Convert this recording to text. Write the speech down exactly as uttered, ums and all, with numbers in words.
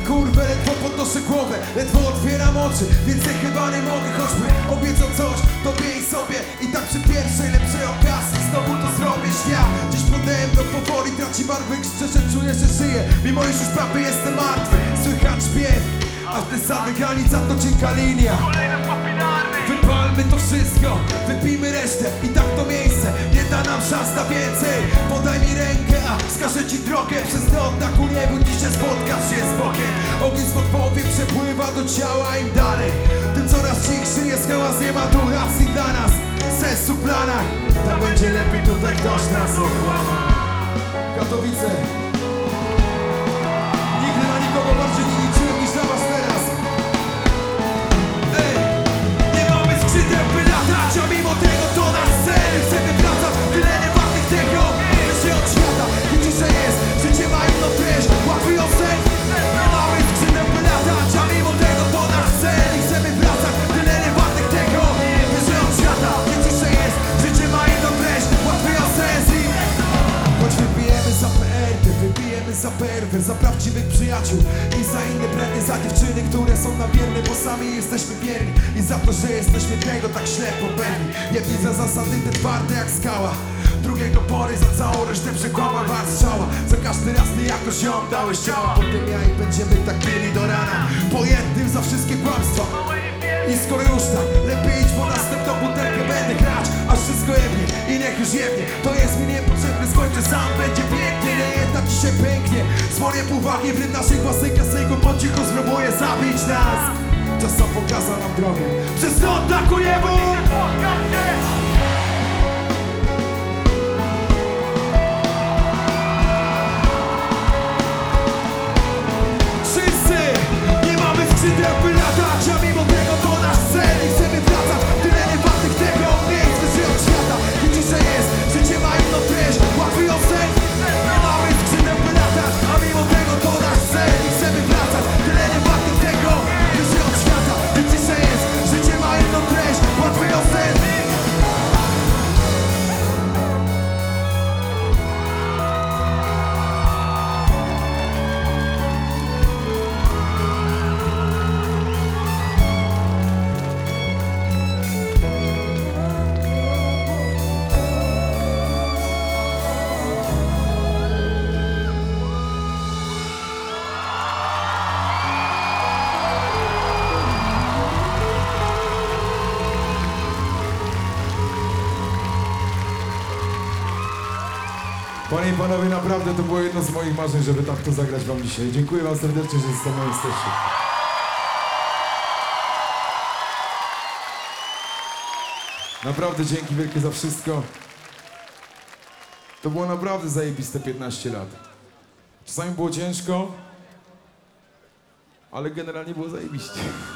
Kurwę, ledwo podnoszę głowę, ledwo otwieram oczy. Więcej chyba nie mogę, choćby obiecał coś tobie i sobie. I tak przy pierwszej lepszej okazji znowu to zrobię. Świat dziś pode mną powoli traci barwy. Szczerze czuję, że żyję, mimo iż już prawie jestem martwy. Słychać śpiew, a w tej samej granica to cienka linia. Wypalmy to wszystko, wypijmy resztę. I tak to miejsce nie da nam szans na więcej. Podaj mi rękę, a wskażę ci drogę. Przez noc na ku niebu dzisiaj spotkasz się z Bogiem. Ogień z podpowiedź przepływa do ciała im dalej. Tym coraz cichszy jest hałas, nie ma tu racji dla nas. Sensu w planach, tak będzie lepiej, tutaj ktoś nas ochłania. Katowice. Nigdy na nikogo bardziej nie liczyłem niż na was teraz. Ej, nie mamy skrzydeł by latać, a mimo tego to nasz cel. Chcemy wracać, tyle niewartych tego. Się od świata, i ciszę jest, życie ma inną treść. Łatwy ją sen. Nie mamy skrzydeł by latać, a mimo tego to nasz cel. Chcemy wracać, tyle niewartych tego. Się od świata, i ciszę jest, życie ma inną treść. Łatwy ją sens. Choć wypijemy za P R, ty wypijemy za perwer, za prawdziwych przyjaciół i za inne brednie, za dziewczyny, które są nam wierne, bo sami jesteśmy wierni. I za to, że jesteśmy tego tak ślepo pewni. Jedni za zasady te twarde jak skała, drugiego pory za całą resztę przekłama was strzała. Za każdy raz ty jakoś ją dałeś ciała. Potem ja i będziemy tak pili do rana. Po jednym za wszystkie kłamstwa. I skoro już tak, lepiej idź po następną butelkę. Będę grać, aż wszystko jebnie i niech już jebnie. To jest mi niepotrzebne, skończę sam, będzie pięknie. Nie jednak dzisiaj pęknie. Zwonie uwagi w naszych własnych kasejków, po cichu spróbuję zabić nas. Czas sam pokazał nam drogę. Przez noc na ku niebu. Wszyscy nie mamy skrzydeł by latać, a mimo tego to nasz cel. I chcemy wracać, tyle niewartych tego miejsc. Wyżej od świata, i dzisiaj jest, życie ma inną treść. Łatwy ją sen. Nie mamy skrzydeł by latać, a mimo tego to nasz cel. I chcemy wracać, tyle niewartych tego. Wyżej od świata, i dzisiaj jest, życie ma inną treść. Łatwy ją sen. Panie i panowie, naprawdę to było jedno z moich marzeń, żeby tak to zagrać wam dzisiaj. Dziękuję wam serdecznie, że ze mną jesteście. Naprawdę dzięki wielkie za wszystko. To było naprawdę zajebiste piętnaście lat. Czasami było ciężko, ale generalnie było zajebiście.